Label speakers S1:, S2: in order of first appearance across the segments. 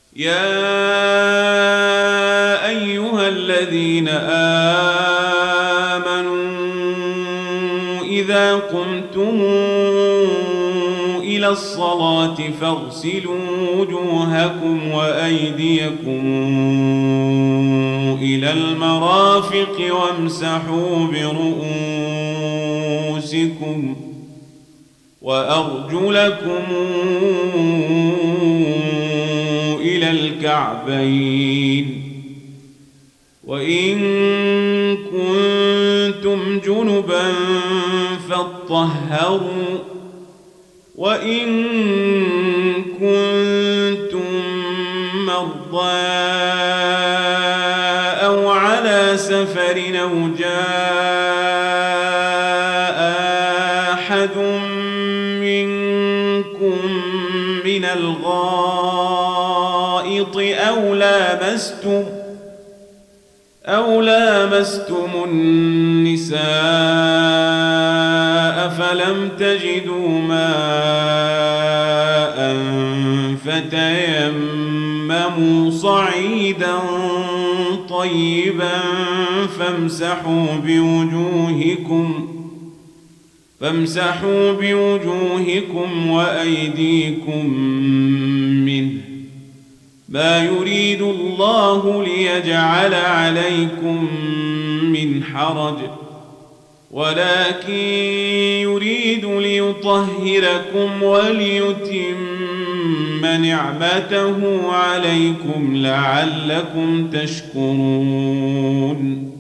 S1: يا أيها الذين آمنوا إذا قمتم إلى الصلاة فاغسلوا وجوهكم وأيديكم إلى المرافق وامسحوا برؤوسكم وأرجلكم إلى الكعبين وإن كنتم جنبا فاطهروا وإن كنتم مرضى أو على سفر أو جاء أحد منكم من الغائط أو لامستم النساء فلم تجدوا ماء فتيمموا صعيدا طيبا فامسحوا بوجوهكم وأيديكم منه ما يريد الله ليجعل عليكم من حرج ولكن يريد ليطهركم وليتم نعمته عليكم لعلكم تشكرون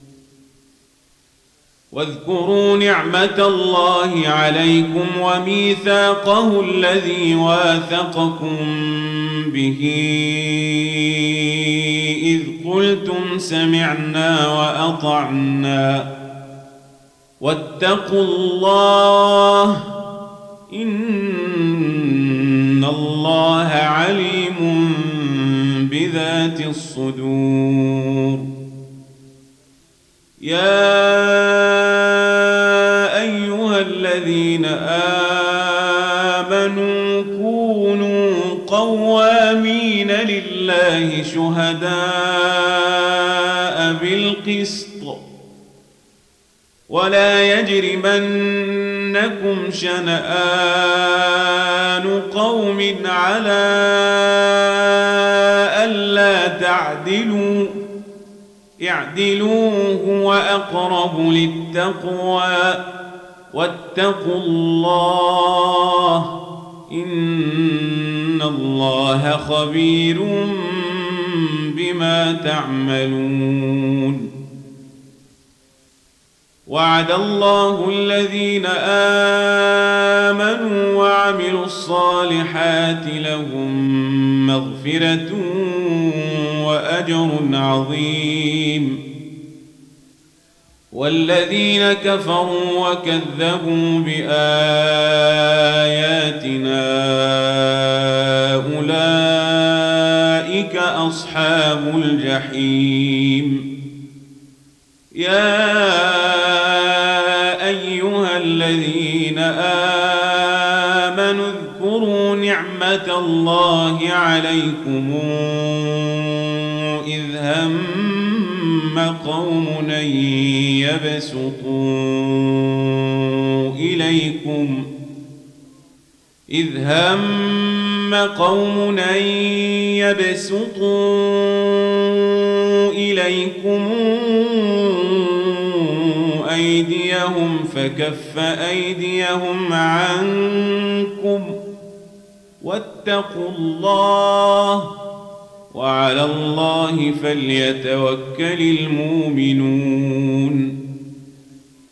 S1: واذكروا نعمة الله عليكم وميثاقه الذي واثقكم به إذ قلتم سمعنا وأطعنا واتقوا الله إن الله عليم بذات الصدور يا أيها الذين آمنوا كونوا قوامين لله شهداء بالقسط ولا يجرمنكم شنآن قوم على ألا تعدلوا اعدلوا هو أقرب للتقوى واتقوا الله إن الله خبير بما تعملون وعد الله الذين آمنوا وعملوا الصالحات لهم مغفرة وأجر عظيم والذين كفروا وكذبوا بآياتنا أولئك أصحاب الجحيم يا أيها الذين آمنوا اذكروا نعمة الله عليكم إذ هم قوم يبسطوا إليكم أيديهم فكف أيديهم عنكم واتقوا الله وعلى الله فليتوكل المؤمنون